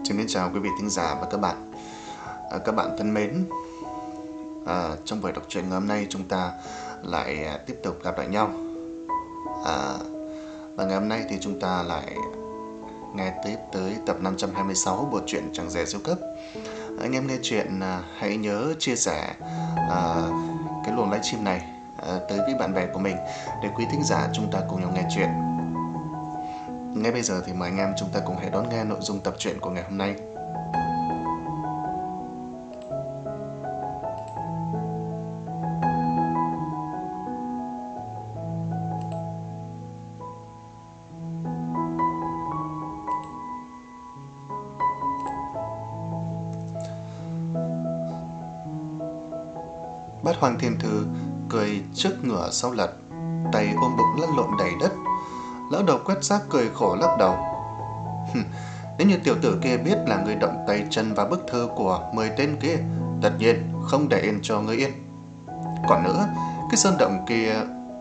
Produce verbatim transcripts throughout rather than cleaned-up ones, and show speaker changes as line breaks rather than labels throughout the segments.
Xin kính chào quý vị thính giả và các bạn. À, các bạn thân mến, à, trong buổi đọc truyện ngày hôm nay chúng ta lại à, tiếp tục gặp lại nhau. À, và ngày hôm nay thì chúng ta lại nghe tiếp tới tập năm trăm hai mươi sáu bộ truyện Chẳng Dè Siêu Cấp. Anh em nghe chuyện à, hãy nhớ chia sẻ à, cái luồng livestream này à, tới với bạn bè của mình để quý thính giả chúng ta cùng nhau nghe chuyện. Ngay bây giờ thì mời anh em chúng ta cùng hãy đón nghe nội dung tập truyện của ngày hôm nay. Bát Hoang Thiên Thư cười trước ngửa sau lật, tay ôm bụng lăn lộn đầy đất. Lão đầu quét rác cười khổ lắc đầu. Nếu như tiểu tử kia biết là người động tay chân vào bức thư của mười tên kia, tất nhiên không để yên cho người yên. Còn nữa, cái sơn động kia...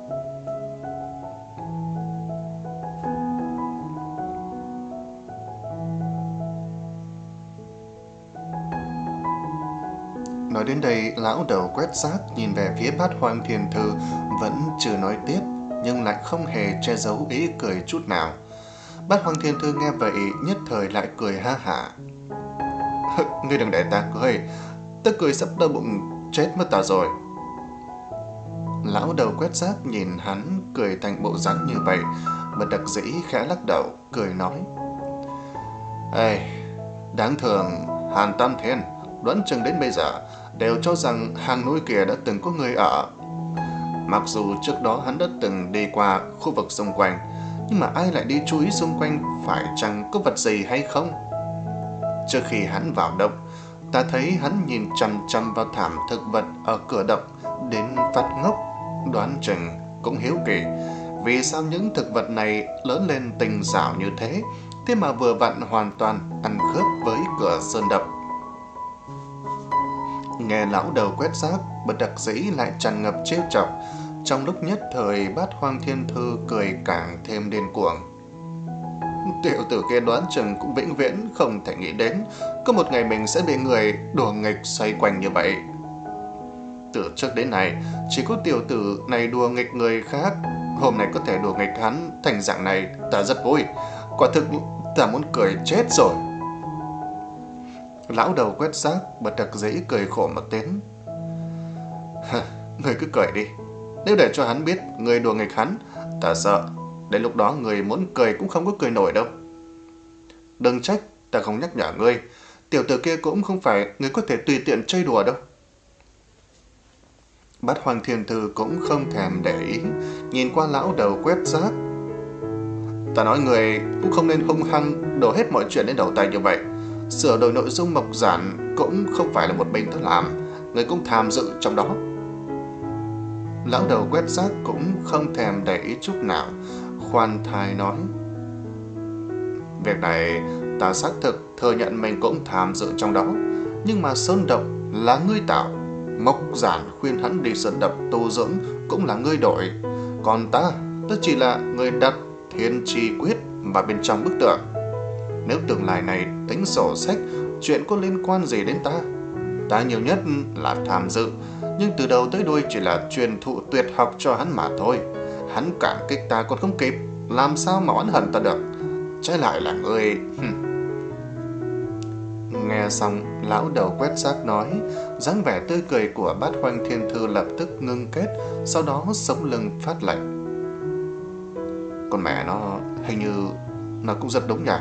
Nói đến đây, lão đầu quét rác nhìn về phía Bát Hoang Thiên Thư, vẫn chưa nói tiếp, nhưng lại không hề che giấu ý cười chút nào. Bát Hoang Thiên Thư nghe vậy nhất thời lại cười ha hả. Ngươi đừng để ta cười, ta cười sắp đau bụng chết mất ta rồi. Lão đầu quét rác nhìn hắn cười thành bộ dáng như vậy, bất đắc dĩ khẽ lắc đầu, cười nói. Ê, đáng thường Hàn Tam Thiên đoán chừng đến bây giờ đều cho rằng hang núi kia đã từng có người ở. Mặc dù trước đó hắn đã từng đi qua khu vực xung quanh, nhưng mà ai lại đi chú ý xung quanh phải chăng có vật gì hay không? Trước khi hắn vào động, ta thấy hắn nhìn chằm chằm vào thảm thực vật ở cửa động đến phát ngốc, đoán chừng cũng hiếu kỳ. Vì sao những thực vật này lớn lên tinh xảo như thế, thế mà vừa vặn hoàn toàn ăn khớp với cửa sơn động? Nghe lão đầu quét rác, bất đắc dĩ lại tràn ngập trêu chọc. Trong lúc nhất thời, Bát Hoang Thiên Thư cười càng thêm điên cuồng. Tiểu tử kia đoán chừng cũng vĩnh viễn không thể nghĩ đến có một ngày mình sẽ bị người đùa nghịch xoay quanh như vậy. Từ trước đến nay, chỉ có tiểu tử này đùa nghịch người khác, hôm nay có thể đùa nghịch hắn thành dạng này, ta rất vui. Quả thực ta muốn cười chết rồi. Lão đầu quét rác bất đắc dĩ cười khổ một tiếng. Người cứ cười đi, nếu để cho hắn biết người đùa nghịch hắn, ta sợ đến lúc đó người muốn cười cũng không có cười nổi đâu. Đừng trách ta không nhắc nhở ngươi, tiểu tử kia cũng không phải người có thể tùy tiện chơi đùa đâu. Bát Hoang Thiên Thư cũng không thèm để ý, nhìn qua lão đầu quét rác. Ta nói người cũng không nên hung hăng đổ hết mọi chuyện lên đầu tay như vậy. Sửa đổi nội dung mộc giản cũng không phải là một mình ta làm, người cũng tham dự trong đó. Lão đầu quét rác cũng không thèm để ý chút nào, khoan thai nói. Việc này ta xác thực thừa nhận mình cũng tham dự trong đó, nhưng mà sơn động là ngươi tạo, mộc giản khuyên hắn đi sơn động tu dưỡng cũng là ngươi đổi, còn ta, ta chỉ là người đặt thiên tri quyết vào bên trong bức tượng. Nếu tương lai này tính sổ sách, chuyện có liên quan gì đến ta? Ta nhiều nhất là tham dự, nhưng từ đầu tới đuôi chỉ là truyền thụ tuyệt học cho hắn mà thôi. Hắn cảm kích ta còn không kịp, làm sao mà oán hận ta được? Trái lại là ngươi... Nghe xong, lão đầu quét rác nói, dáng vẻ tươi cười của Bát Hoang Thiên Thư lập tức ngưng kết, sau đó sống lưng phát lạnh. Con mẹ nó, hình như nó cũng rất đúng nhỉ?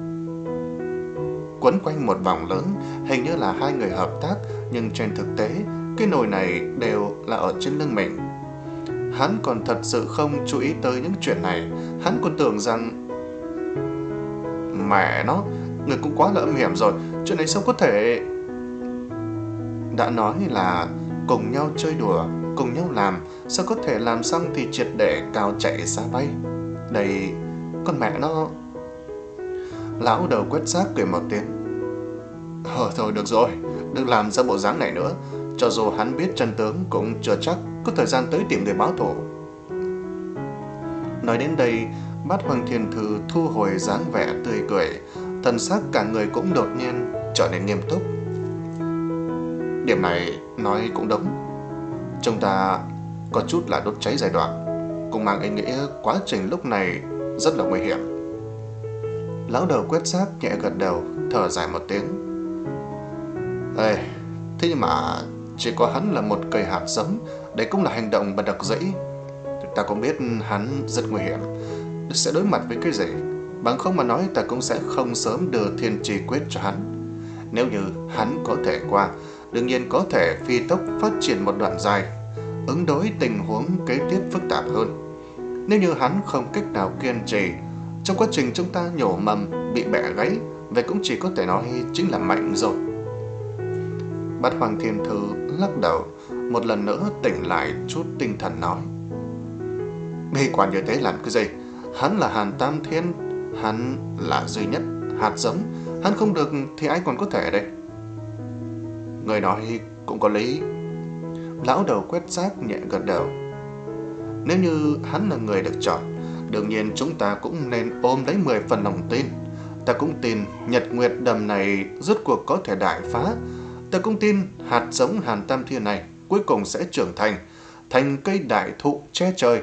Quấn quanh một vòng lớn, hình như là hai người hợp tác, nhưng trên thực tế, cái nồi này đều là ở trên lưng mình. Hắn còn thật sự không chú ý tới những chuyện này, hắn còn tưởng rằng... Mẹ nó, người cũng quá là âm hiểm rồi, chuyện này sao có thể... Đã nói là cùng nhau chơi đùa, cùng nhau làm, sao có thể làm xong thì triệt để cao chạy xa bay. Đây, con mẹ nó... Lão đầu quét rác cười một tiếng. Ờ thôi được rồi, đừng làm ra bộ dáng này nữa. Cho dù hắn biết chân tướng cũng chưa chắc có thời gian tới tìm người báo thù. Nói đến đây, Bát Hoang Thiên Thư thu hồi dáng vẻ tươi cười, Thần sắc cả người cũng đột nhiên trở nên nghiêm túc. Điểm này nói cũng đúng. Chúng ta có chút là đốt cháy giai đoạn, cũng mang ý nghĩa quá trình lúc này rất là nguy hiểm. Lão đầu quét rác nhẹ gật đầu, thở dài một tiếng. Ê, thế nhưng mà chỉ có hắn là một cây hạt giống, đấy cũng là hành động bất đắc dĩ. Ta cũng biết hắn rất nguy hiểm, sẽ đối mặt với cái gì. Bằng không mà nói, ta cũng sẽ không sớm đưa thiên tri quyết cho hắn. Nếu như hắn có thể qua, đương nhiên có thể phi tốc phát triển một đoạn dài, ứng đối tình huống kế tiếp phức tạp hơn. Nếu như hắn không cách nào kiên trì, trong quá trình chúng ta nhổ mầm bị bẻ gãy, vậy cũng chỉ có thể nói chính là mạnh rồi. Bát Hoang Thiên Thư lắc đầu, một lần nữa tỉnh lại chút tinh thần nói. Bi quan như thế làm cái gì? Hắn là Hàn Tam Thiên, hắn là duy nhất hạt giống, hắn không được thì ai còn có thể đây? Người nói cũng có lý. Lão đầu quét rác nhẹ gật đầu. Nếu như hắn là người được chọn, đương nhiên chúng ta cũng nên ôm lấy mười phần lòng tin. Ta cũng tin Nhật Nguyệt Đầm này rốt cuộc có thể đại phá. Ta cũng tin hạt giống Hàn Tam Thiên này cuối cùng sẽ trưởng thành, thành cây đại thụ che trời.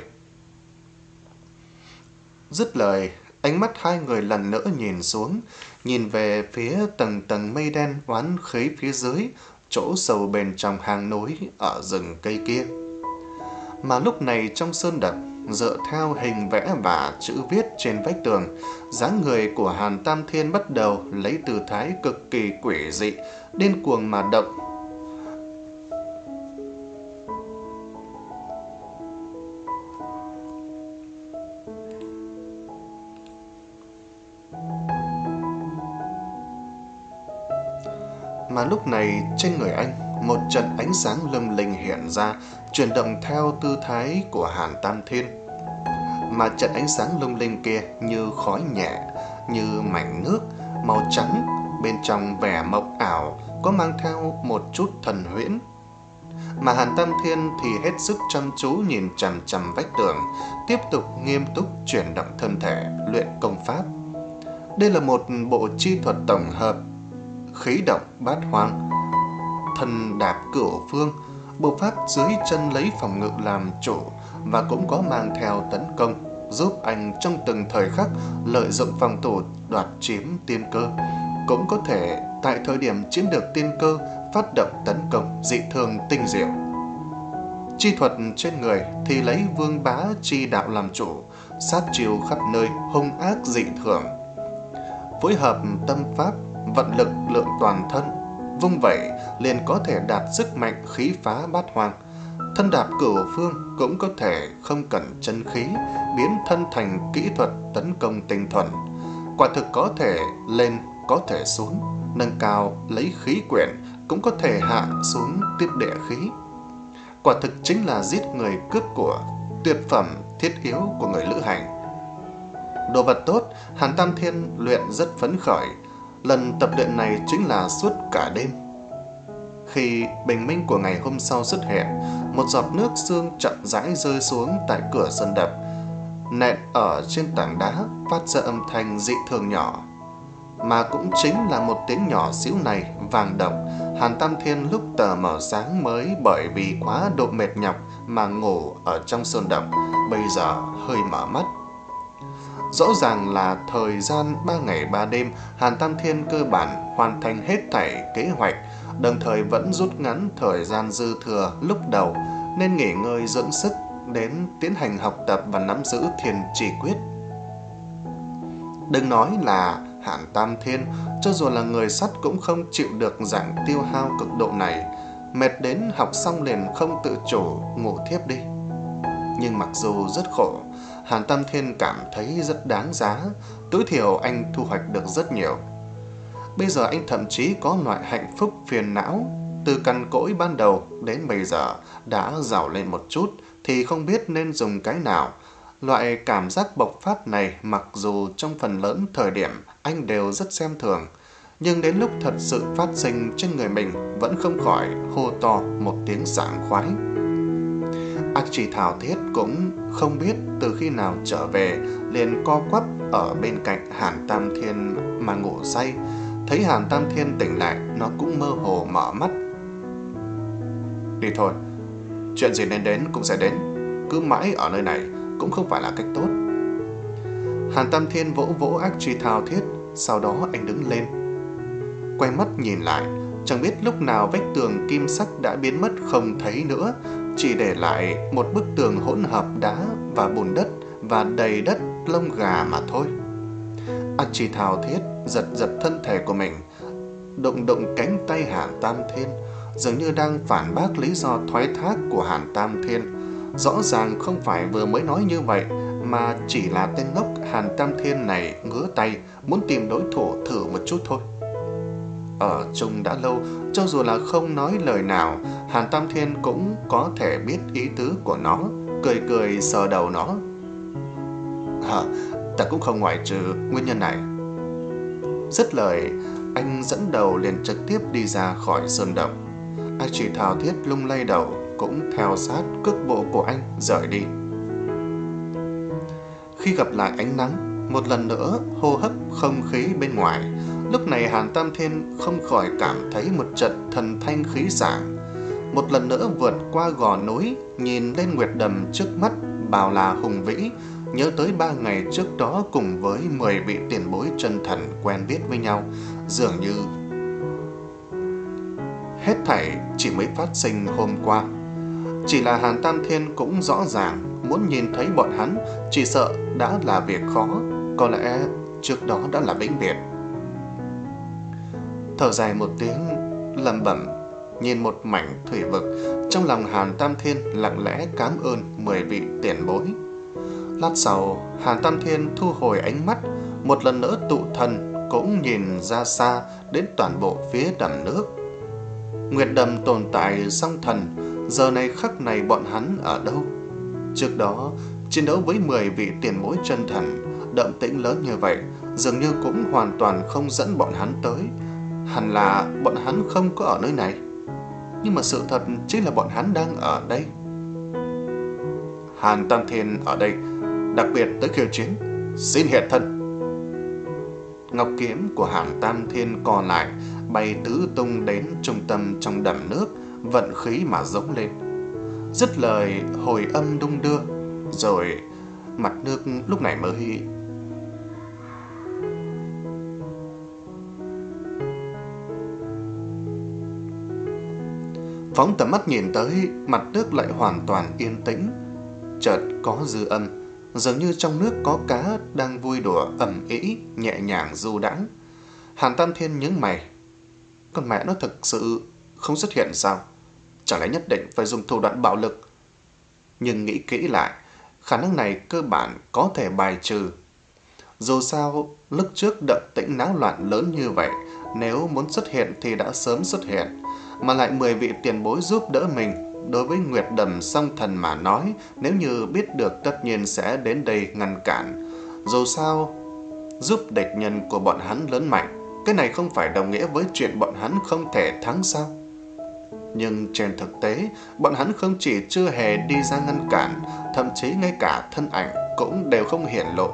Dứt lời, ánh mắt hai người lần nữa nhìn xuống, nhìn về phía tầng tầng mây đen oán khí phía dưới, chỗ sâu bên trong hang núi ở rừng cây kia. Mà lúc này trong sơn động, dựa theo hình vẽ và chữ viết trên vách tường, dáng người của Hàn Tam Thiên bắt đầu lấy tư thái cực kỳ quỷ dị, điên cuồng mà động. Mà lúc này trên người anh, một trận ánh sáng lung linh hiện ra, chuyển động theo tư thái của Hàn Tam Thiên. Mà trận ánh sáng lung linh kia như khói nhẹ, như mảnh nước, màu trắng, bên trong vẻ mộng ảo, có mang theo một chút thần huyễn. Mà Hàn Tam Thiên thì hết sức chăm chú nhìn chằm chằm vách tường, tiếp tục nghiêm túc chuyển động thân thể, luyện công pháp. Đây là một bộ chi thuật tổng hợp, khí động bát hoang, thần đạp cửu phương, bộ pháp dưới chân lấy phòng ngự làm chủ và cũng có mang theo tấn công, giúp anh trong từng thời khắc lợi dụng phòng thủ đoạt chiếm tiên cơ. Cũng có thể tại thời điểm chiếm được tiên cơ phát động tấn công dị thường tinh diệu. Chi thuật trên người thì lấy vương bá chi đạo làm chủ, sát chiêu khắp nơi, hung ác dị thường. Phối hợp tâm pháp, vận lực lượng toàn thân, vung vẩy liền có thể đạt sức mạnh khí phá bát hoang. Thân đạp cửu phương cũng có thể không cần chân khí, biến thân thành kỹ thuật tấn công tinh thuần. Quả thực có thể lên, có thể xuống, nâng cao lấy khí quyển, cũng có thể hạ xuống tiếp địa khí. Quả thực chính là giết người cướp của, tuyệt phẩm thiết yếu của người lữ hành. Đồ vật tốt, Hàn Tam Thiên luyện rất phấn khởi. Lần tập luyện này chính là suốt cả đêm. Khi bình minh của ngày hôm sau xuất hiện, một giọt nước sương chậm rãi rơi xuống tại cửa sân đập, nện ở trên tảng đá, phát ra âm thanh dị thường nhỏ. Mà cũng chính là một tiếng nhỏ xíu này vang động, Hàn Tam Thiên lúc tờ mờ sáng mới bởi vì quá độ mệt nhọc mà ngủ ở trong sơn động, bây giờ hơi mở mắt. Rõ ràng là thời gian ba ngày ba đêm, Hàn Tam Thiên cơ bản hoàn thành hết thảy kế hoạch, đồng thời vẫn rút ngắn thời gian dư thừa lúc đầu nên nghỉ ngơi dưỡng sức, đến tiến hành học tập và nắm giữ thiên tri quyết. Đừng nói là Hàn Tam Thiên, cho dù là người sắt cũng không chịu được dạng tiêu hao cực độ này, mệt đến học xong liền không tự chủ ngủ thiếp đi. Nhưng mặc dù rất khổ, Hàn Tam Thiên cảm thấy rất đáng giá, tối thiểu anh thu hoạch được rất nhiều. Bây giờ anh thậm chí có loại hạnh phúc phiền não, từ cằn cỗi ban đầu đến bây giờ đã giàu lên một chút thì không biết nên dùng cái nào. Loại cảm giác bộc phát này mặc dù trong phần lớn thời điểm anh đều rất xem thường, nhưng đến lúc thật sự phát sinh trên người mình vẫn không khỏi hô to một tiếng sảng khoái. Ác Chỉ Thảo Thiết cũng không biết từ khi nào trở về, liền co quắp ở bên cạnh Hàn Tam Thiên mà ngủ say. Thấy Hàn Tam Thiên tỉnh lại, nó cũng mơ hồ mở mắt. Đi thôi, chuyện gì nên đến cũng sẽ đến, cứ mãi ở nơi này cũng không phải là cách tốt. Hàn Tam Thiên vỗ vỗ ác chi thao thiết, sau đó anh đứng lên. Quay mắt nhìn lại, chẳng biết lúc nào vách tường kim sắc đã biến mất không thấy nữa, chỉ để lại một bức tường hỗn hợp đá và bùn đất và đầy đất lông gà mà thôi. Ác chi thao thiết giật giật thân thể của mình, đụng đụng cánh tay Hàn Tam Thiên, dường như đang phản bác lý do thoái thác của Hàn Tam Thiên. Rõ ràng không phải vừa mới nói như vậy, mà chỉ là tên ngốc Hàn Tam Thiên này ngứa tay muốn tìm đối thủ thử một chút thôi. Ở chung đã lâu, cho dù là không nói lời nào, Hàn Tam Thiên cũng có thể biết ý tứ của nó, cười cười sờ đầu nó. Hả, ta cũng không ngoại trừ nguyên nhân này. Dứt lời, anh dẫn đầu liền trực tiếp đi ra khỏi sơn động. Ác chi thao thiết lung lay đầu cũng theo sát cước bộ của anh rời đi. Khi gặp lại ánh nắng, một lần nữa hô hấp không khí bên ngoài, lúc này Hàn Tam Thiên không khỏi cảm thấy một trận thần thanh khí sảng. Một lần nữa vượt qua gò núi, nhìn lên nguyệt đầm trước mắt bao la hùng vĩ, nhớ tới ba ngày trước đó cùng với mười vị tiền bối chân thần quen biết với nhau, dường như hết thảy chỉ mới phát sinh hôm qua. Chỉ là Hàn Tam Thiên cũng rõ ràng, muốn nhìn thấy bọn hắn chỉ sợ đã là việc khó, có lẽ trước đó đã là vĩnh biệt. Thở dài một tiếng, lẩm bẩm nhìn một mảnh thủy vực, trong lòng Hàn Tam Thiên lặng lẽ cảm ơn mười vị tiền bối. Lát sau, Hàn Tam Thiên thu hồi ánh mắt, một lần nữa tụ thần, cũng nhìn ra xa đến toàn bộ phía đầm nước. Nguyệt đầm tồn tại song thần, giờ này khắc này bọn hắn ở đâu? Trước đó, chiến đấu với mười vị tiền bối chân thần, động tĩnh lớn như vậy, dường như cũng hoàn toàn không dẫn bọn hắn tới. Hẳn là bọn hắn không có ở nơi này. Nhưng mà sự thật chính là bọn hắn đang ở đây. Hàn Tam Thiên ở đây, đặc biệt tới khiêu chiến, xin hiện thân. Ngọc kiếm của Hàn Tam Thiên còn lại, bay tứ tung đến trung tâm trong đầm nước, vận khí mà giống lên. Dứt lời hồi âm đung đưa, rồi mặt nước lúc này mới phóng tầm mắt nhìn tới, mặt nước lại hoàn toàn yên tĩnh. Chợt có dư âm, dường như trong nước có cá đang vui đùa ầm ĩ, nhẹ nhàng du đãng. Hàn Tam Thiên nhướng mày, con mẹ nó thực sự không xuất hiện sao? Chẳng lẽ nhất định phải dùng thủ đoạn bạo lực? Nhưng nghĩ kỹ lại, khả năng này cơ bản có thể bài trừ. Dù sao, lúc trước động tĩnh náo loạn lớn như vậy, nếu muốn xuất hiện thì đã sớm xuất hiện. Mà lại mười vị tiền bối giúp đỡ mình, đối với Nguyệt Đầm song thần mà nói, nếu như biết được tất nhiên sẽ đến đây ngăn cản. Dù sao, giúp địch nhân của bọn hắn lớn mạnh, cái này không phải đồng nghĩa với chuyện bọn hắn không thể thắng sao? Nhưng trên thực tế, bọn hắn không chỉ chưa hề đi ra ngăn cản, thậm chí ngay cả thân ảnh cũng đều không hiển lộ.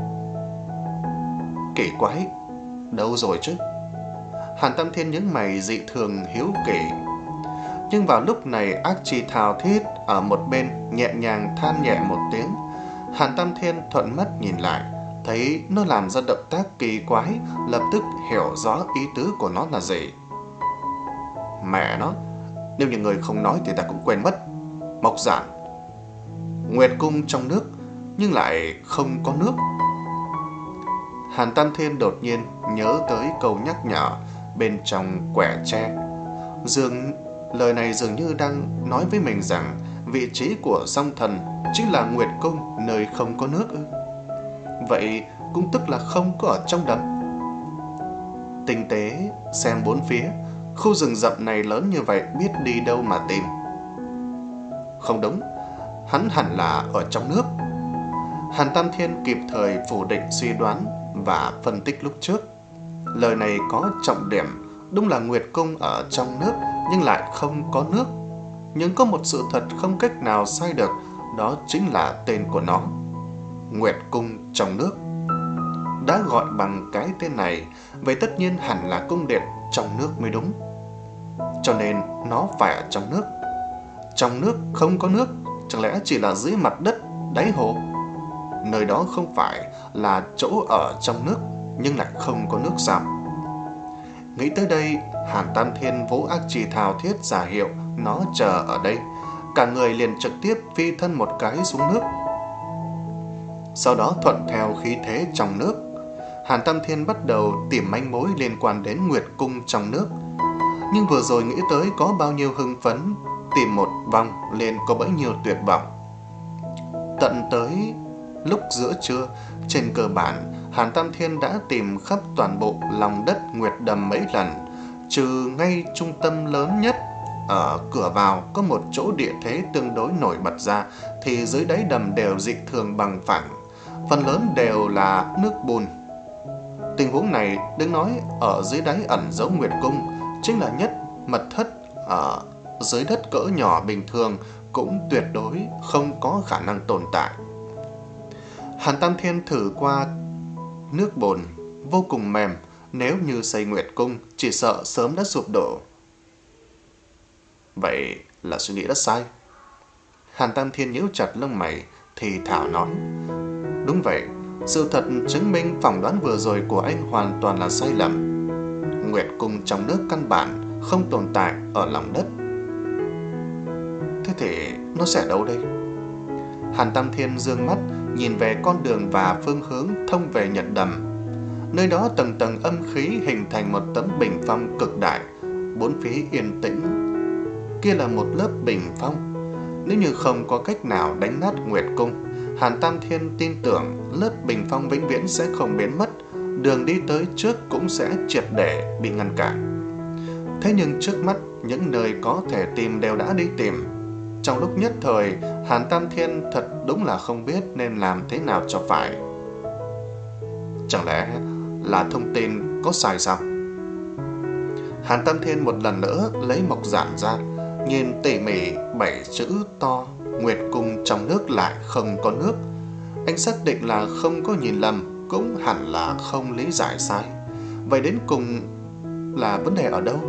Kỳ quái, đâu rồi chứ? Hàn Tam Thiên những mày dị thường hiếu kỳ. Nhưng vào lúc này, ác chi thao thiết ở một bên nhẹ nhàng than nhẹ một tiếng. Hàn Tam Thiên thuận mắt nhìn lại, thấy nó làm ra động tác kỳ quái, lập tức hiểu rõ ý tứ của nó là gì. Mẹ nó, nếu như người không nói thì ta cũng quên mất. Mộc Giản, Nguyệt cung trong nước nhưng lại không có nước. Hàn Tam Thiên đột nhiên nhớ tới câu nhắc nhở bên trong quẻ tre. Dường lời này dường như đang nói với mình rằng vị trí của song thần chính là Nguyệt cung, nơi không có nước ư? Vậy cũng tức là không có ở trong đầm. Tinh tế xem bốn phía, khu rừng rậm này lớn như vậy, biết đi đâu mà tìm. Không đúng, hắn hẳn là ở trong nước. Hàn Tam Thiên kịp thời phủ định suy đoán và phân tích lúc trước. Lời này có trọng điểm, đúng là Nguyệt cung ở trong nước nhưng lại không có nước. Nhưng có một sự thật không cách nào sai được, đó chính là tên của nó. Nguyệt Cung trong nước. Đã gọi bằng cái tên này, vậy tất nhiên hẳn là cung điện trong nước mới đúng. Cho nên nó phải ở trong nước. Trong nước không có nước, chẳng lẽ chỉ là dưới mặt đất, đáy hồ? Nơi đó không phải là chỗ ở trong nước, nhưng lại không có nước sao? Nghĩ tới đây, Hàn Tam Thiên vỗ ác trì thao thiết giả hiệu nó chờ ở đây. Cả người liền trực tiếp phi thân một cái xuống nước. Sau đó thuận theo khí thế trong nước, Hàn Tam Thiên bắt đầu tìm manh mối liên quan đến Nguyệt Cung trong nước. Nhưng vừa rồi nghĩ tới có bao nhiêu hưng phấn, tìm một vòng liền có bấy nhiêu tuyệt vọng. Tận tới lúc giữa trưa, trên cơ bản Hàn Tam Thiên đã tìm khắp toàn bộ lòng đất Nguyệt Đầm mấy lần, trừ ngay trung tâm lớn nhất ở cửa vào có một chỗ địa thế tương đối nổi bật ra, thì dưới đáy đầm đều dị thường bằng phẳng, phần lớn đều là nước bùn. Tình huống này đừng nói ở dưới đáy ẩn giấu Nguyệt Cung, chính là nhất mật thất ở dưới đất cỡ nhỏ bình thường cũng tuyệt đối không có khả năng tồn tại. Hàn Tam Thiên thử qua nước bùn vô cùng mềm, nếu như xây Nguyệt Cung chỉ sợ sớm đã sụp đổ. Vậy là suy nghĩ rất sai. Hàn Tam Thiên nhíu chặt lông mày thì thảo nói: đúng vậy, sự thật chứng minh phỏng đoán vừa rồi của anh hoàn toàn là sai lầm. Nguyệt Cung trong nước căn bản không tồn tại ở lòng đất. Thế thì nó sẽ đâu đây? Hàn Tam Thiên dương mắt nhìn về con đường và phương hướng thông về Nhật Đầm. Nơi đó tầng tầng âm khí hình thành một tấm bình phong cực đại, bốn phía yên tĩnh. Kia là một lớp bình phong. Nếu như không có cách nào đánh nát Nguyệt Cung, Hàn Tam Thiên tin tưởng lớp bình phong vĩnh viễn sẽ không biến mất, đường đi tới trước cũng sẽ triệt để bị ngăn cản. Thế nhưng trước mắt, những nơi có thể tìm đều đã đi tìm. Trong lúc nhất thời, Hàn Tam Thiên thật đúng là không biết nên làm thế nào cho phải. Chẳng lẽ là thông tin có sai sao? Hàn Tam Thiên một lần nữa lấy mộc giản ra, nhìn tỉ mỉ bảy chữ to Nguyệt Cung trong nước lại không có nước. Anh xác định là không có nhìn lầm, cũng hẳn là không lý giải sai. Vậy đến cùng là vấn đề ở đâu?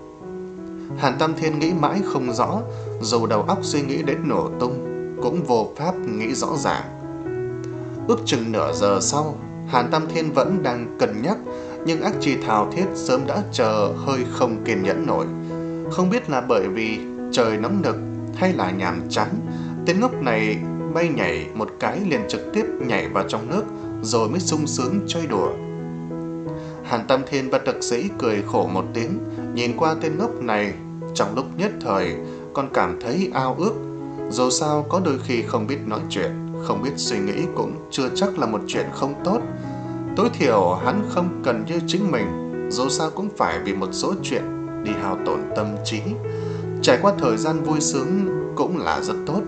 Hàn Tam Thiên nghĩ mãi không rõ, dù đầu óc suy nghĩ đến nổ tung, cũng vô pháp nghĩ rõ ràng. Ước chừng nửa giờ sau, Hàn Tam Thiên vẫn đang cân nhắc, nhưng ác trì thao thiết sớm đã chờ hơi không kiên nhẫn nổi. Không biết là bởi vì trời nóng nực hay là nhàm chán, tên ngốc này bay nhảy một cái liền trực tiếp nhảy vào trong nước, rồi mới sung sướng chơi đùa. Hàn Tam Thiên bất đắc dĩ cười khổ một tiếng, nhìn qua tên ngốc này, trong lúc nhất thời còn cảm thấy ao ước. Dù sao có đôi khi không biết nói chuyện, không biết suy nghĩ cũng chưa chắc là một chuyện không tốt. Tối thiểu hắn không cần như chính mình, dù sao cũng phải vì một số chuyện đi hao tổn tâm trí. Trải qua thời gian vui sướng cũng là rất tốt.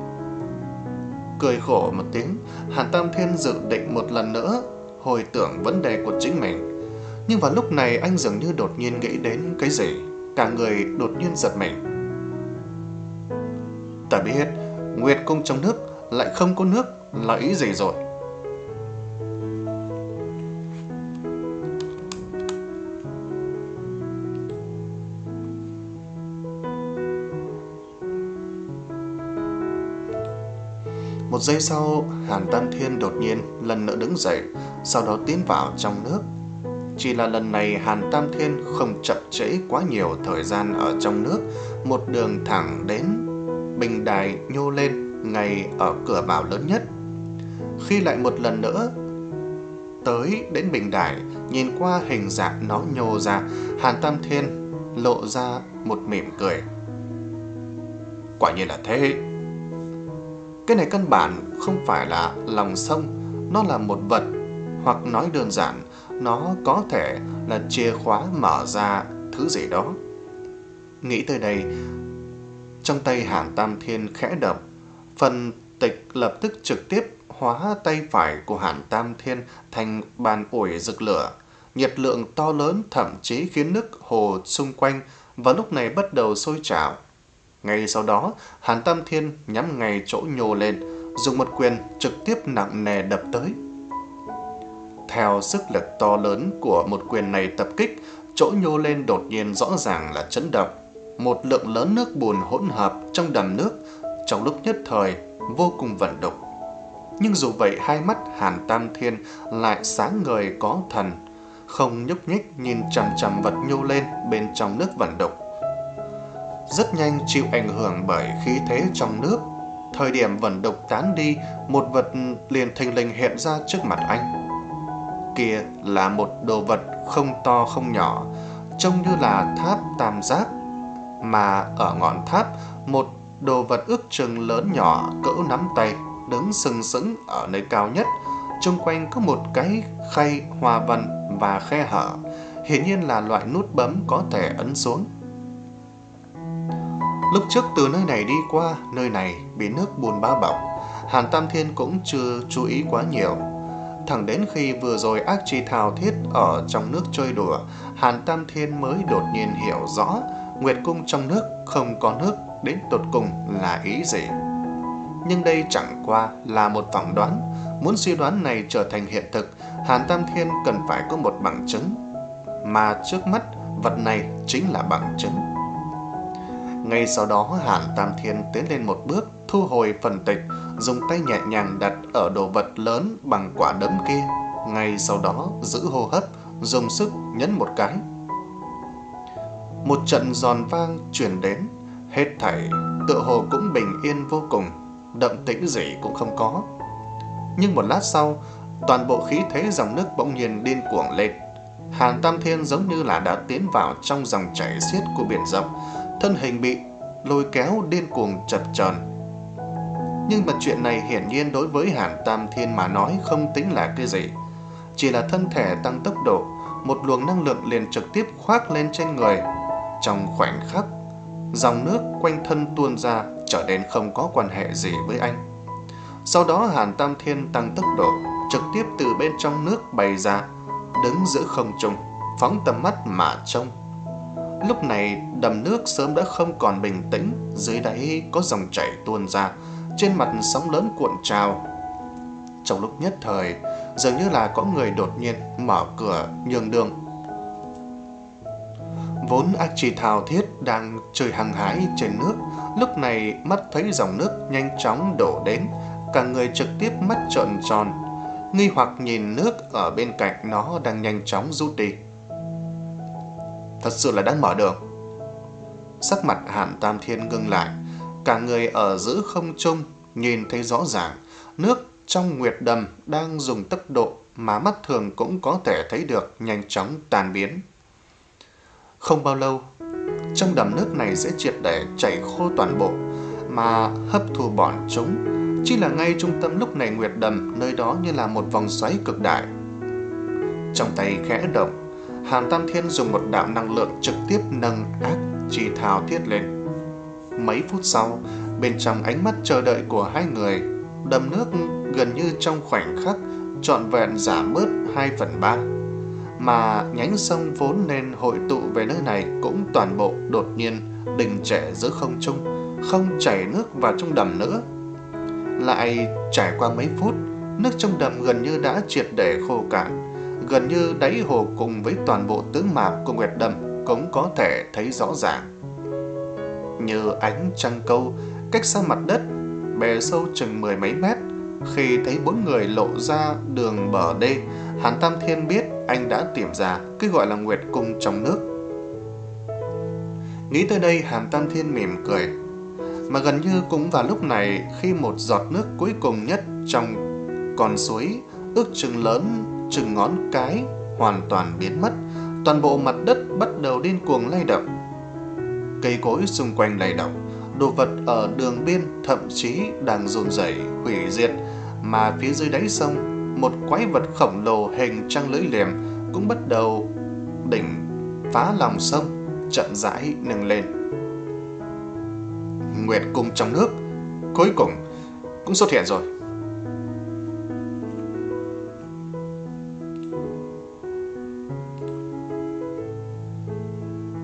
Cười khổ một tiếng, Hàn Tam Thiên dự định một lần nữa hồi tưởng vấn đề của chính mình. Nhưng vào lúc này anh dường như đột nhiên nghĩ đến cái gì, cả người đột nhiên giật mình. Ta biết Nguyệt Cung trong nước lại không có nước là ý gì rồi. Một giây sau, Hàn Tam Thiên đột nhiên lần nữa đứng dậy, sau đó tiến vào trong nước. Chỉ là lần này Hàn Tam Thiên không chậm trễ quá nhiều thời gian ở trong nước, một đường thẳng đến bình đài nhô lên ngay ở cửa vào lớn nhất. Khi lại một lần nữa tới đến bình đài, nhìn qua hình dạng nó nhô ra, Hàn Tam Thiên lộ ra một mỉm cười. Quả nhiên là thế. Cái này căn bản không phải là lòng sông, nó là một vật, hoặc nói đơn giản, nó có thể là chìa khóa mở ra thứ gì đó. Nghĩ tới đây, trong tay Hàn Tam Thiên khẽ động, phần tịch lập tức trực tiếp hóa tay phải của Hàn Tam Thiên thành bàn ủi rực lửa. Nhiệt lượng to lớn thậm chí khiến nước hồ xung quanh vào lúc này bắt đầu sôi trào. Ngay sau đó, Hàn Tam Thiên nhắm ngay chỗ nhô lên, dùng một quyền trực tiếp nặng nề đập tới. Theo sức lực to lớn của một quyền này tập kích, chỗ nhô lên đột nhiên rõ ràng là chấn động. Một lượng lớn nước bùn hỗn hợp trong đầm nước, trong lúc nhất thời vô cùng vận đục. Nhưng dù vậy, hai mắt Hàn Tam Thiên lại sáng ngời có thần, không nhúc nhích nhìn chằm chằm vật nhô lên bên trong nước vận đục. Rất nhanh chịu ảnh hưởng bởi khí thế trong nước, thời điểm vận đục tán đi, một vật liền thình lình hiện ra trước mặt anh. Kia là một đồ vật không to không nhỏ, trông như là tháp tam giác, mà ở ngọn tháp một đồ vật ước chừng lớn nhỏ cỡ nắm tay đứng sừng sững ở nơi cao nhất. Xung quanh có một cái khay hoa văn và khe hở, hiển nhiên là loại nút bấm có thể ấn xuống. Lúc trước từ nơi này đi qua, nơi này bị nước bùn bao bọc, Hàn Tam Thiên cũng chưa chú ý quá nhiều. Thẳng đến khi vừa rồi ác chi thao thiết ở trong nước chơi đùa, Hàn Tam Thiên mới đột nhiên hiểu rõ Nguyệt Cung trong nước không có nước đến tột cùng là ý gì. Nhưng đây chẳng qua là một phỏng đoán. Muốn suy đoán này trở thành hiện thực, Hàn Tam Thiên cần phải có một bằng chứng. Mà trước mắt, vật này chính là bằng chứng. Ngay sau đó, Hàn Tam Thiên tiến lên một bước, thu hồi phần tịch, dùng tay nhẹ nhàng đặt ở đồ vật lớn bằng quả đấm kia. Ngay sau đó, giữ hô hấp, dùng sức nhấn một cái. Một trận giòn vang truyền đến, hết thảy tựa hồ cũng bình yên vô cùng, động tĩnh gì cũng không có. Nhưng một lát sau, toàn bộ khí thế dòng nước bỗng nhiên điên cuồng lên. Hàn Tam Thiên giống như là đã tiến vào trong dòng chảy xiết của biển rộng, thân hình bị lôi kéo điên cuồng chập chờn. Nhưng mà chuyện này hiển nhiên đối với Hàn Tam Thiên mà nói không tính là cái gì. Chỉ là thân thể tăng tốc độ, một luồng năng lượng liền trực tiếp khoác lên trên người. Trong khoảnh khắc, dòng nước quanh thân tuôn ra, trở nên không có quan hệ gì với anh. Sau đó Hàn Tam Thiên tăng tốc độ, trực tiếp từ bên trong nước bay ra, đứng giữa không trung, phóng tầm mắt mà trông. Lúc này đầm nước sớm đã không còn bình tĩnh, dưới đáy có dòng chảy tuôn ra, trên mặt sóng lớn cuộn trào. Trong lúc nhất thời, dường như là có người đột nhiên mở cửa nhường đường. Vốn ác chi thao thiết đang chơi hăng hái trên nước, lúc này mắt thấy dòng nước nhanh chóng đổ đến, cả người trực tiếp mắt trợn tròn, nghi hoặc nhìn nước ở bên cạnh nó đang nhanh chóng rút đi. Thật sự là đang mở đường. Sắc mặt Hàn Tam Thiên ngưng lại, cả người ở giữa không trung nhìn thấy rõ ràng, nước trong nguyệt đầm đang dùng tốc độ mà mắt thường cũng có thể thấy được nhanh chóng tan biến. Không bao lâu, trong đầm nước này sẽ triệt để chảy khô toàn bộ, mà hấp thu bọn chúng. Chỉ là ngay trung tâm lúc này nguyệt đầm, nơi đó như là một vòng xoáy cực đại. Trong tay khẽ động, Hàn Tam Thiên dùng một đạo năng lượng trực tiếp nâng ác chi thao thiết lên. Mấy phút sau, bên trong ánh mắt chờ đợi của hai người, đầm nước gần như trong khoảnh khắc trọn vẹn giảm bớt hai phần ba, mà nhánh sông vốn nên hội tụ về nơi này cũng toàn bộ đột nhiên đình trệ giữa không trung, không chảy nước vào trong đầm nữa. Lại trải qua mấy phút, nước trong đầm gần như đã triệt để khô cạn, gần như đáy hồ cùng với toàn bộ tướng mạo của nguyệt đầm cũng có thể thấy rõ ràng. Như ánh trăng câu cách xa mặt đất, bề sâu chừng mười mấy mét. Khi thấy bốn người lộ ra đường bờ đê, Hàn Tam Thiên biết anh đã tìm ra cái gọi là Nguyệt Cung trong nước. Nghĩ tới đây, Hàn Tam Thiên mỉm cười. Mà gần như cũng vào lúc này, khi một giọt nước cuối cùng nhất trong con suối ước chừng lớn chừng ngón cái hoàn toàn biến mất, toàn bộ mặt đất bắt đầu điên cuồng lay động. Cây cối xung quanh lay động, đồ vật ở đường biên thậm chí đang run rẩy hủy diệt, mà phía dưới đáy sông, một quái vật khổng lồ hình trăng lưỡi liềm cũng bắt đầu đỉnh phá lòng sông, chậm rãi nâng lên. Nguyệt Cung trong nước cuối cùng cũng xuất hiện rồi.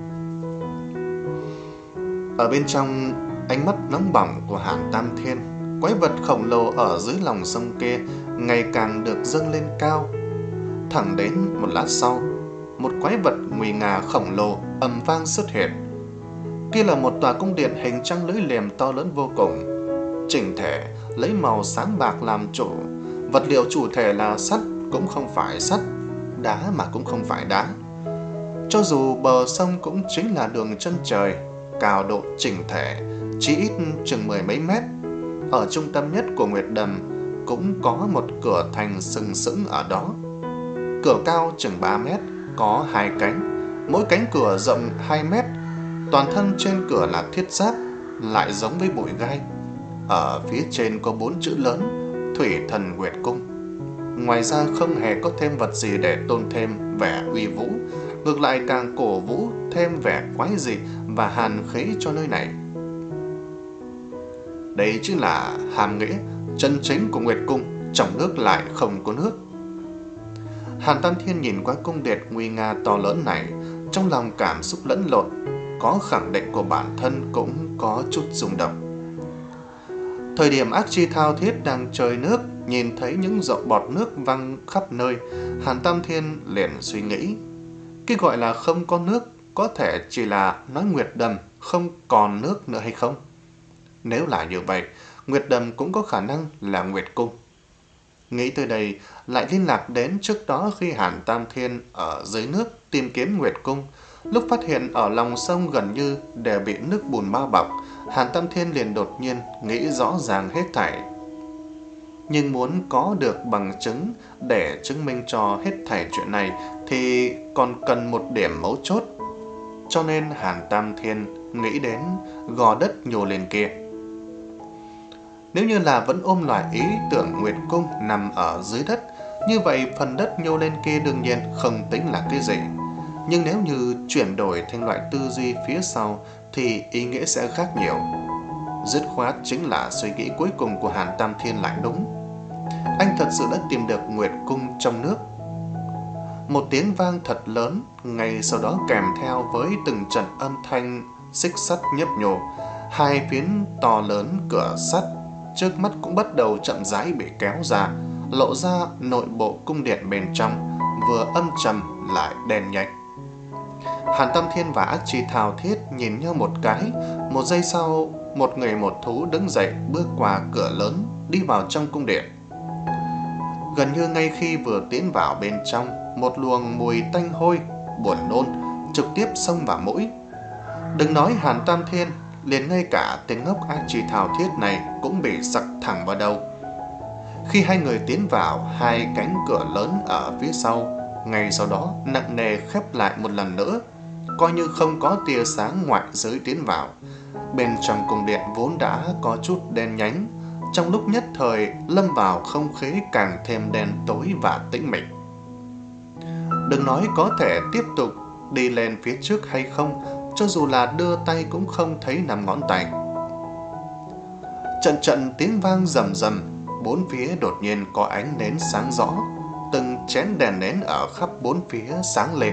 Ở bên trong ánh mắt nóng bỏng của Hàn Tam Thiên, Quái vật khổng lồ ở dưới lòng sông kia ngày càng được dâng lên cao. Thẳng đến một lát sau, một quái vật nguy nga khổng lồ ầm vang xuất hiện. Kia là một tòa cung điện hình trăng lưỡi liềm to lớn vô cùng, chỉnh thể lấy màu sáng bạc làm chủ. Vật liệu chủ thể là sắt cũng không phải sắt, đá mà cũng không phải đá. Cho dù bờ sông cũng chính là đường chân trời, cao độ chỉnh thể chỉ ít chừng mười mấy mét. Ở trung tâm nhất của Nguyệt Đầm cũng có một cửa thành sừng sững ở đó. Cửa cao chừng ba mét, có hai cánh, mỗi cánh cửa rộng hai mét. Toàn thân trên cửa là thiết giáp, lại giống với bụi gai. Ở phía trên có bốn chữ lớn: Thủy Thần Nguyệt Cung. Ngoài ra không hề có thêm vật gì để tôn thêm vẻ uy vũ, ngược lại càng cổ vũ thêm vẻ quái dị và hàn khí cho nơi này. Đây chính là hàm nghĩa chân chính của Nguyệt Cung, trong nước lại không có nước. Hàn Tam Thiên nhìn qua cung điện nguy nga to lớn này, trong lòng cảm xúc lẫn lộn, có khẳng định của bản thân cũng có chút rung động. Thời điểm Ác Chi thao thiết đang chơi nước, nhìn thấy những giọt bọt nước văng khắp nơi, Hàn Tam Thiên liền suy nghĩ, cái gọi là không có nước có thể chỉ là nói Nguyệt Đầm không còn nước nữa hay không? Nếu là như vậy, Nguyệt Đầm cũng có khả năng là Nguyệt Cung. Nghĩ tới đây, lại liên lạc đến trước đó khi Hàn Tam Thiên ở dưới nước tìm kiếm Nguyệt Cung. Lúc phát hiện ở lòng sông gần như đều bị nước bùn bao bọc, Hàn Tam Thiên liền đột nhiên nghĩ rõ ràng hết thảy. Nhưng muốn có được bằng chứng để chứng minh cho hết thảy chuyện này thì còn cần một điểm mấu chốt. Cho nên Hàn Tam Thiên nghĩ đến gò đất nhô lên kia. Nếu như là vẫn ôm loại ý tưởng Nguyệt Cung nằm ở dưới đất, như vậy phần đất nhô lên kia đương nhiên không tính là cái gì. Nhưng nếu như chuyển đổi thành loại tư duy phía sau thì ý nghĩa sẽ khác nhiều. Dứt khoát chính là suy nghĩ cuối cùng của Hàn Tam Thiên lại đúng. Anh thật sự đã tìm được Nguyệt Cung trong nước. Một tiếng vang thật lớn, ngay sau đó kèm theo với từng trận âm thanh xích sắt nhấp nhô, hai phiến to lớn cửa sắt trước mắt cũng bắt đầu chậm rãi bị kéo ra, lộ ra nội bộ cung điện bên trong, vừa âm trầm lại đen nhánh. Hàn Tam Thiên và Ác Chi thao thiết nhìn nhau một cái, một giây sau, một người một thú đứng dậy bước qua cửa lớn, đi vào trong cung điện. Gần như ngay khi vừa tiến vào bên trong, một luồng mùi tanh hôi, buồn nôn trực tiếp xông vào mũi. Đừng nói Hàn Tam Thiên, liền ngay cả tên ngốc Ác Chi thao thiết này cũng bị sặc thẳng vào đầu. Khi hai người tiến vào, hai cánh cửa lớn ở phía sau, ngay sau đó nặng nề khép lại một lần nữa, coi như không có tia sáng ngoại giới tiến vào. Bên trong cung điện vốn đã có chút đen nhánh, trong lúc nhất thời lâm vào không khí càng thêm đen tối và tĩnh mịch. Đừng nói có thể tiếp tục đi lên phía trước hay không, cho dù là đưa tay cũng không thấy năm ngón tay. Trận trận tiếng vang rầm rầm, bốn phía đột nhiên có ánh nến sáng rõ, từng chén đèn nến ở khắp bốn phía sáng lên.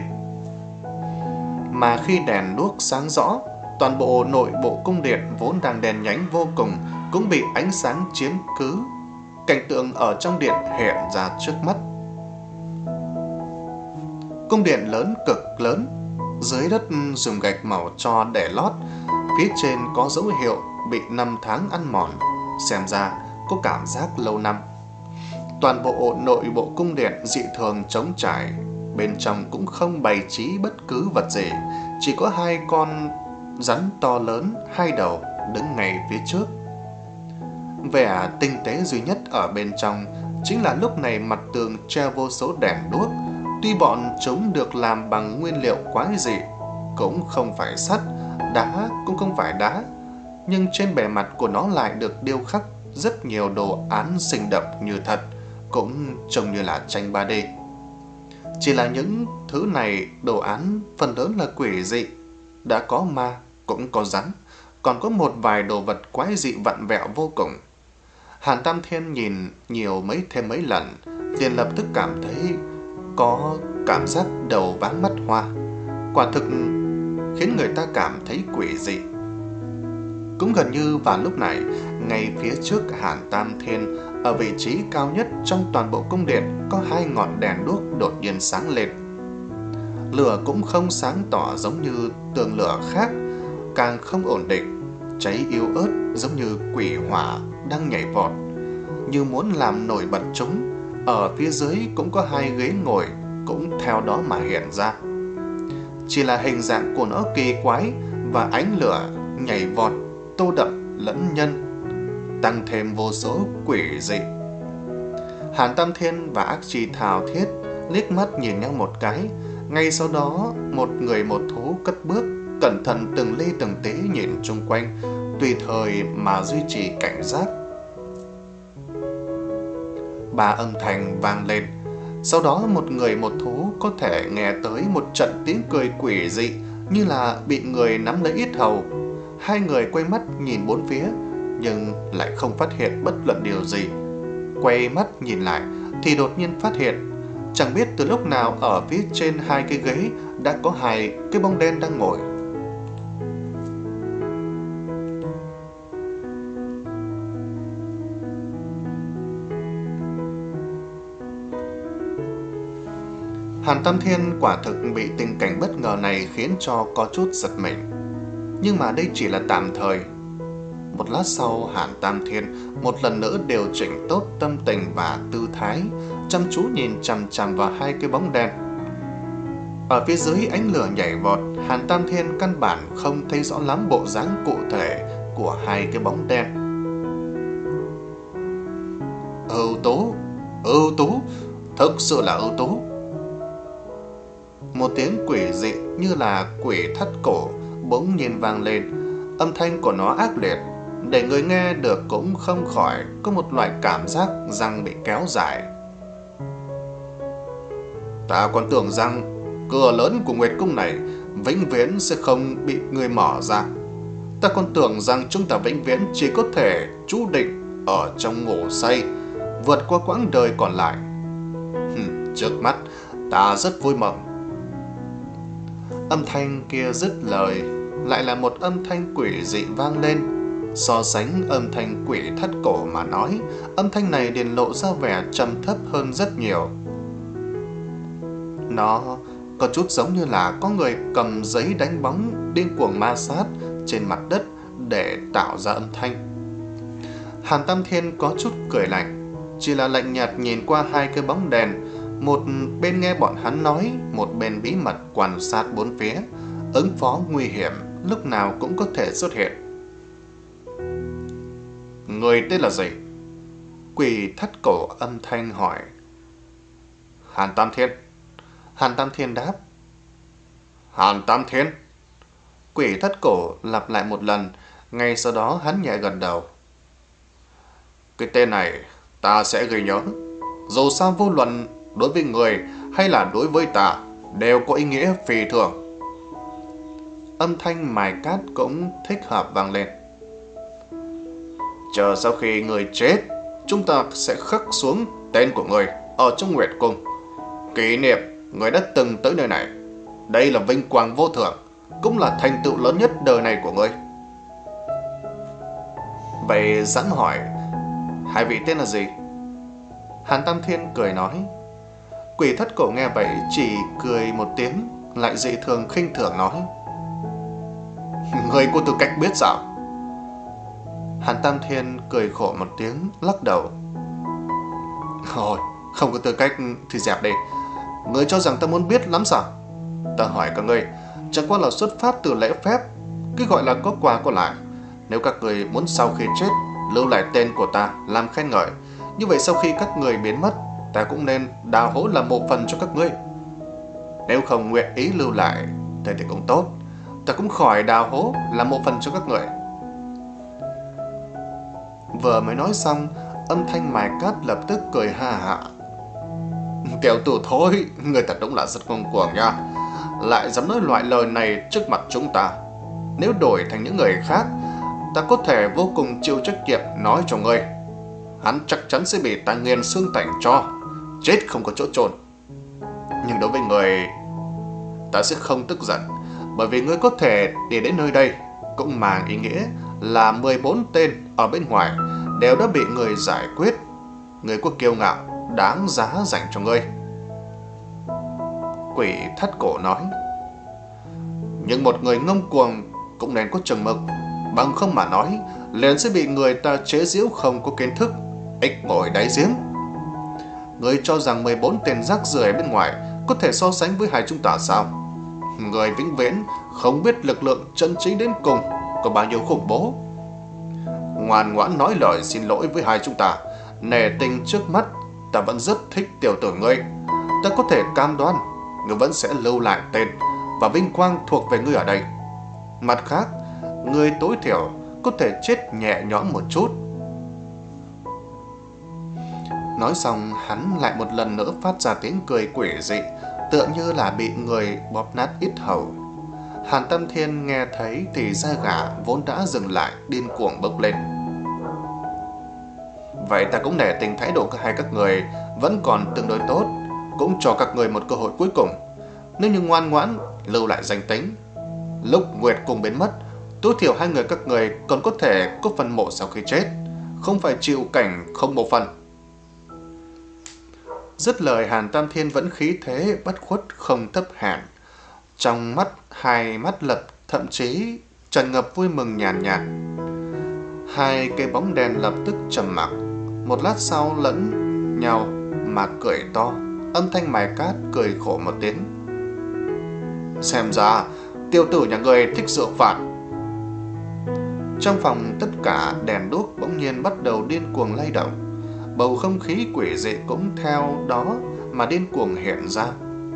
Mà khi đèn đuốc sáng rõ, toàn bộ nội bộ cung điện vốn đang đèn nhánh vô cùng cũng bị ánh sáng chiếm cứ. Cảnh tượng ở trong điện hiện ra trước mắt. Cung điện lớn cực lớn, dưới đất dùng gạch màu tro để lót, phía trên có dấu hiệu bị năm tháng ăn mòn, xem ra có cảm giác lâu năm. Toàn bộ nội bộ cung điện dị thường trống trải, bên trong cũng không bày trí bất cứ vật gì, chỉ có hai con rắn to lớn hai đầu đứng ngay phía trước. Vẻ tinh tế duy nhất ở bên trong chính là lúc này mặt tường treo vô số đèn đuốc. Tuy bọn chúng được làm bằng nguyên liệu quái dị, cũng không phải sắt, đá cũng không phải đá, nhưng trên bề mặt của nó lại được điêu khắc rất nhiều đồ án sinh động như thật, cũng trông như là tranh ba D. Chỉ là những thứ này đồ án phần lớn là quỷ dị, đã có ma, cũng có rắn, còn có một vài đồ vật quái dị vặn vẹo vô cùng. Hàn Tam Thiên nhìn nhiều mấy thêm mấy lần, liền lập tức cảm thấy có cảm giác đầu váng mắt hoa, quả thực khiến người ta cảm thấy quỷ dị. Cũng gần như vào lúc này, ngay phía trước Hàn Tam Thiên, ở vị trí cao nhất trong toàn bộ cung điện, có hai ngọn đèn đuốc đột nhiên sáng lên. Lửa cũng không sáng tỏ giống như tường lửa khác, càng không ổn định, cháy yếu ớt giống như quỷ hỏa đang nhảy vọt, như muốn làm nổi bật chúng. Ở phía dưới cũng có hai ghế ngồi, cũng theo đó mà hiện ra. Chỉ là hình dạng của nó kỳ quái, và ánh lửa nhảy vọt, tô đậm lẫn nhân, tăng thêm vô số quỷ dị. Hàn Tam Thiên và Ác Chi thào thiết liếc mắt nhìn nhau một cái. Ngay sau đó, một người một thú cất bước, cẩn thận từng ly từng tí nhìn chung quanh, tùy thời mà duy trì cảnh giác. Ba âm thanh vang lên. Sau đó một người một thú có thể nghe tới một trận tiếng cười quỷ dị, như là bị người nắm lấy yết hầu. Hai người quay mắt nhìn bốn phía, nhưng lại không phát hiện bất luận điều gì. Quay mắt nhìn lại thì đột nhiên phát hiện, chẳng biết từ lúc nào ở phía trên hai cái ghế đã có hai cái bóng đen đang ngồi. Hàn Tam Thiên quả thực bị tình cảnh bất ngờ này khiến cho có chút giật mình. Nhưng mà đây chỉ là tạm thời. Một lát sau, Hàn Tam Thiên một lần nữa điều chỉnh tốt tâm tình và tư thái, chăm chú nhìn chằm chằm vào hai cái bóng đen. Ở phía dưới ánh lửa nhảy vọt, Hàn Tam Thiên căn bản không thấy rõ lắm bộ dáng cụ thể của hai cái bóng đen. Ưu tú, ưu tú, thực sự là ưu tú. Một tiếng quỷ dị như là quỷ thắt cổ bỗng nhiên vang lên. Âm thanh của nó ác liệt, để người nghe được cũng không khỏi có một loại cảm giác răng bị kéo dài. Ta còn tưởng rằng cửa lớn của Nguyệt Cung này vĩnh viễn sẽ không bị người mở ra. Ta còn tưởng rằng chúng ta vĩnh viễn chỉ có thể trú định ở trong ngủ say, vượt qua quãng đời còn lại. Hừm, trước mắt ta rất vui mừng. Âm thanh kia dứt lời, lại là một âm thanh quỷ dị vang lên. So sánh âm thanh quỷ thắt cổ mà nói, âm thanh này liền lộ ra vẻ trầm thấp hơn rất nhiều. Nó có chút giống như là có người cầm giấy đánh bóng điên cuồng ma sát trên mặt đất để tạo ra âm thanh. Hàn Tam Thiên có chút cười lạnh, chỉ là lạnh nhạt nhìn qua hai cái bóng đèn, một bên nghe bọn hắn nói, một bên bí mật quan sát bốn phía, ứng phó nguy hiểm lúc nào cũng có thể xuất hiện. Người tên là gì? Quỷ thắt cổ âm thanh hỏi. Hàn Tam Thiên. Hàn Tam Thiên đáp. Hàn Tam Thiên. Quỷ thắt cổ lặp lại một lần, ngay sau đó hắn nhẹ gật đầu. Cái tên này ta sẽ ghi nhớ. Dù sao vô luận đối với người hay là đối với ta đều có ý nghĩa phi thường. Âm thanh mài cát cũng thích hợp vang lên. Chờ sau khi người chết, chúng ta sẽ khắc xuống tên của người ở trong Nguyệt Cung, kỷ niệm người đã từng tới nơi này. Đây là vinh quang vô thượng, cũng là thành tựu lớn nhất đời này của ngươi. Vậy sẵn hỏi, hai vị tên là gì? Hàn Tam Thiên cười nói. Quỷ thất cổ nghe vậy chỉ cười một tiếng, lại dị thường khinh thường nói. Người có tư cách biết sao? Hàn Tam Thiên cười khổ một tiếng, lắc đầu. Thôi, không có tư cách thì dẹp đi. Ngươi cho rằng ta muốn biết lắm sao? Ta hỏi các ngươi, chẳng qua là xuất phát từ lễ phép, cứ gọi là có quà có lại. Nếu các người muốn sau khi chết lưu lại tên của ta làm khen ngợi, như vậy sau khi các người biến mất, ta cũng nên đào hố làm một phần cho các ngươi. Nếu không nguyện ý lưu lại, thế thì cũng tốt, ta cũng khỏi đào hố làm một phần cho các người. Vừa mới nói xong, âm thanh mài cát lập tức cười ha hả. Tiểu tử thôi, người thật đúng là rất ngông cuồng nha. Lại dám nói loại lời này trước mặt chúng ta. Nếu đổi thành những người khác, ta có thể vô cùng chịu trách nhiệm nói cho ngươi. Hắn chắc chắn sẽ bị ta nghiền xương tảnh cho, chết không có chỗ chôn. Nhưng đối với người, ta sẽ không tức giận, bởi vì ngươi có thể đi đến nơi đây cũng mang ý nghĩa là mười bốn tên ở bên ngoài đều đã bị người giải quyết. Người có kiêu ngạo đáng giá dành cho ngươi. Quỷ thắt cổ nói. Nhưng một người ngông cuồng cũng nên có chừng mực, bằng không mà nói liền sẽ bị người ta chế giễu không có kiến thức, ích ngồi đáy giếng. Ngươi cho rằng mười bốn tên rác rưởi bên ngoài có thể so sánh với hai chúng ta sao? Người vĩnh viễn không biết lực lượng chân chính đến cùng có bao nhiêu khủng bố. Ngoan ngoãn nói lời xin lỗi với hai chúng ta. Nể tình trước mắt, ta vẫn rất thích tiểu tử ngươi. Ta có thể cam đoan ngươi vẫn sẽ lưu lại tên và vinh quang thuộc về ngươi ở đây. Mặt khác, ngươi tối thiểu có thể chết nhẹ nhõm một chút. Nói xong, hắn lại một lần nữa phát ra tiếng cười quỷ dị, tựa như là bị người bóp nát yết hầu. Hàn Tam Thiên nghe thấy thì da gà vốn đã dừng lại điên cuồng bốc lên. Vậy ta cũng nể tình thái độ của hai các người vẫn còn tương đối tốt, cũng cho các người một cơ hội cuối cùng. Nếu như ngoan ngoãn lưu lại danh tính, lúc Nguyệt cùng biến mất, tối thiểu hai người các người còn có thể có phần mộ sau khi chết, không phải chịu cảnh không một phần. Dứt lời, Hàn Tam Thiên vẫn khí thế bất khuất không thấp hèn. Trong mắt, hai mắt lật, thậm chí tràn ngập vui mừng nhàn nhạt, nhạt. Hai cái bóng đèn lập tức trầm mặc, một lát sau lẫn nhau mà cười to, âm thanh mài cát cười khổ một tiếng. Xem ra tiêu tử nhà người thích rượu phạt. Trong phòng tất cả đèn đuốc bỗng nhiên bắt đầu điên cuồng lay động, bầu không khí quỷ dị cũng theo đó mà điên cuồng hiện ra.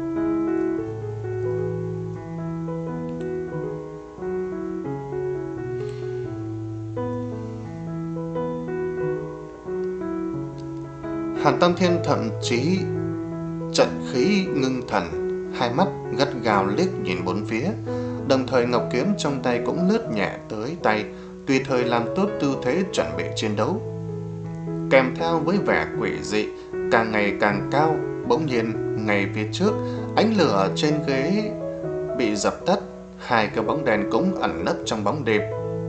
Hàn Tam Thiên thậm chí trận khí ngưng thần, hai mắt gắt gao liếc nhìn bốn phía, đồng thời ngọc kiếm trong tay cũng lướt nhẹ tới tay, tùy thời làm tốt tư thế chuẩn bị chiến đấu. Kèm theo với vẻ quỷ dị càng ngày càng cao, bỗng nhiên ngay phía trước, ánh lửa trên ghế bị dập tắt, hai cái bóng đèn cũng ẩn nấp trong bóng đêm.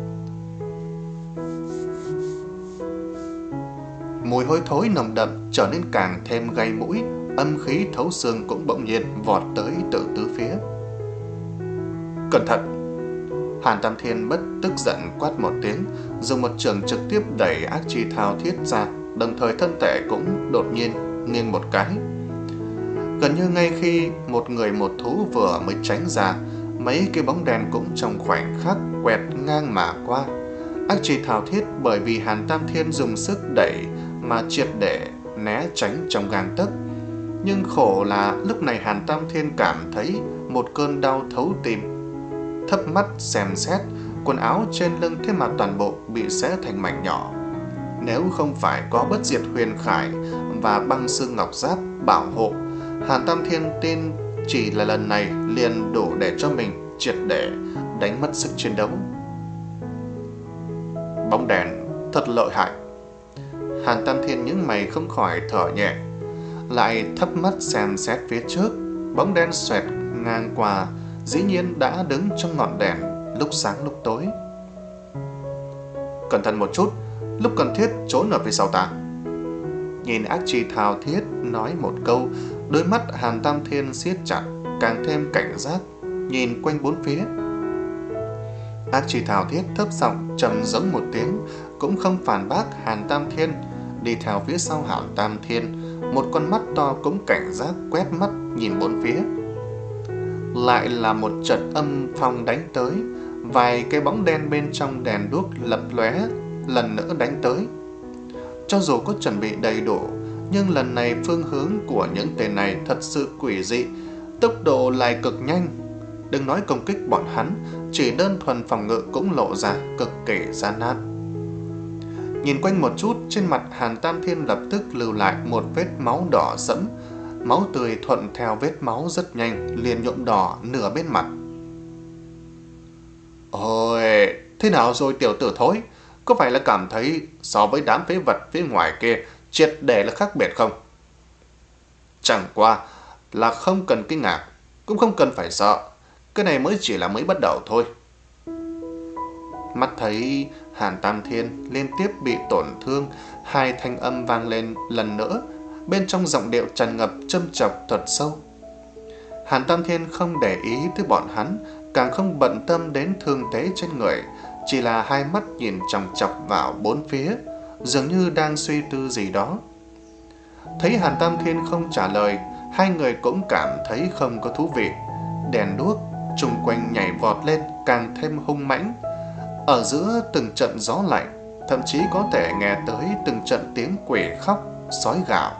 Mùi hôi thối nồng đậm trở nên càng thêm gây mũi, âm khí thấu xương cũng bỗng nhiên vọt tới từ tứ phía. Cẩn thận! Hàn Tam Thiên bất tức giận quát một tiếng, dùng một trường trực tiếp đẩy ác chi thao thiết ra, đồng thời thân thể cũng đột nhiên nghiêng một cái. Gần như ngay khi một người một thú vừa mới tránh ra, mấy cái bóng đèn cũng trong khoảnh khắc quẹt ngang mà qua. Ác chi thao thiết bởi vì Hàn Tam Thiên dùng sức đẩy mà triệt để né tránh trong gang tấc. Nhưng khổ là lúc này Hàn Tam Thiên cảm thấy một cơn đau thấu tim. Thấp mắt xem xét, quần áo trên lưng thế mà toàn bộ bị xé thành mảnh nhỏ. Nếu không phải có bất diệt huyền khải và băng xương ngọc giáp bảo hộ, Hàn Tam Thiên tin chỉ là lần này liền đủ để cho mình triệt để đánh mất sức chiến đấu. Bóng đèn thật lợi hại. Hàn Tam Thiên những mày không khỏi thở nhẹ, lại thấp mắt xem xét phía trước. Bóng đen xoẹt ngang qua, dĩ nhiên đã đứng trong ngọn đèn, lúc sáng lúc tối. Cẩn thận một chút, lúc cần thiết trốn ở phía sau ta. Nhìn ác chi thao thiết nói một câu, đôi mắt Hàn Tam Thiên siết chặt, càng thêm cảnh giác, nhìn quanh bốn phía. Ác chi thao thiết thấp giọng trầm giống một tiếng, cũng không phản bác Hàn Tam Thiên, đi theo phía sau Hàn Tam Thiên, một con mắt to cũng cảnh giác quét mắt nhìn bốn phía. Lại là một trận âm phong đánh tới, vài cái bóng đen bên trong đèn đuốc lập lóe lần nữa đánh tới. Cho dù có chuẩn bị đầy đủ, nhưng lần này phương hướng của những tên này thật sự quỷ dị, tốc độ lại cực nhanh. Đừng nói công kích bọn hắn, chỉ đơn thuần phòng ngự cũng lộ ra cực kỳ gian nan. Nhìn quanh một chút, trên mặt Hàn Tam Thiên lập tức lưu lại một vết máu đỏ sẫm. Máu tươi thuận theo vết máu rất nhanh, liền nhuộm đỏ nửa bên mặt. Ôi, thế nào rồi tiểu tử thối? Có phải là cảm thấy so với đám phế vật phía ngoài kia triệt để là khác biệt không? Chẳng qua là không cần kinh ngạc, cũng không cần phải sợ. Cái này mới chỉ là mới bắt đầu thôi. Mắt thấy Hàn Tam Thiên liên tiếp bị tổn thương, hai thanh âm vang lên lần nữa, bên trong giọng điệu tràn ngập châm chọc thật sâu. Hàn Tam Thiên không để ý tới bọn hắn, càng không bận tâm đến thương thế trên người, chỉ là hai mắt nhìn chòng chọc vào bốn phía, dường như đang suy tư gì đó. Thấy Hàn Tam Thiên không trả lời, hai người cũng cảm thấy không có thú vị. Đèn đuốc chung quanh nhảy vọt lên càng thêm hung mãnh. Ở giữa từng trận gió lạnh, thậm chí có thể nghe tới từng trận tiếng quỷ khóc, sói gào.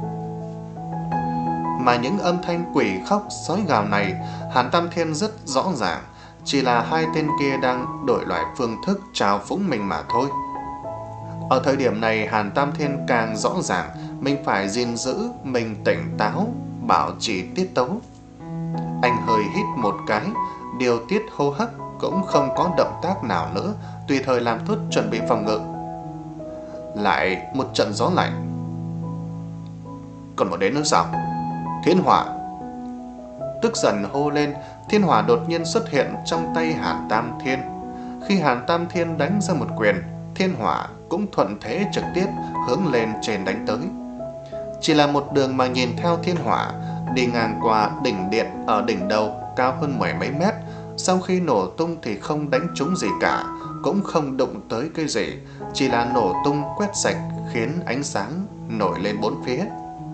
Mà những âm thanh quỷ khóc, sói gào này, Hàn Tam Thiên rất rõ ràng, chỉ là hai tên kia đang đổi loại phương thức trào phúng mình mà thôi. Ở thời điểm này, Hàn Tam Thiên càng rõ ràng mình phải gìn giữ mình tỉnh táo, bảo trì tiết tấu. Anh hơi hít một cái, điều tiết hô hấp, cũng không có động tác nào nữa, tùy thời làm tốt chuẩn bị phòng ngự. Lại một trận gió lạnh. Còn một đến nữa sao? Thiên hỏa! Tức giận hô lên, thiên hỏa đột nhiên xuất hiện trong tay Hàn Tam Thiên. Khi Hàn Tam Thiên đánh ra một quyền, thiên hỏa cũng thuận thế trực tiếp hướng lên trên đánh tới. Chỉ là một đường mà nhìn theo thiên hỏa đi ngang qua đỉnh điện ở đỉnh đầu cao hơn mười mấy mét, sau khi nổ tung thì không đánh trúng gì cả, cũng không đụng tới cái gì, chỉ là nổ tung quét sạch khiến ánh sáng nổi lên bốn phía.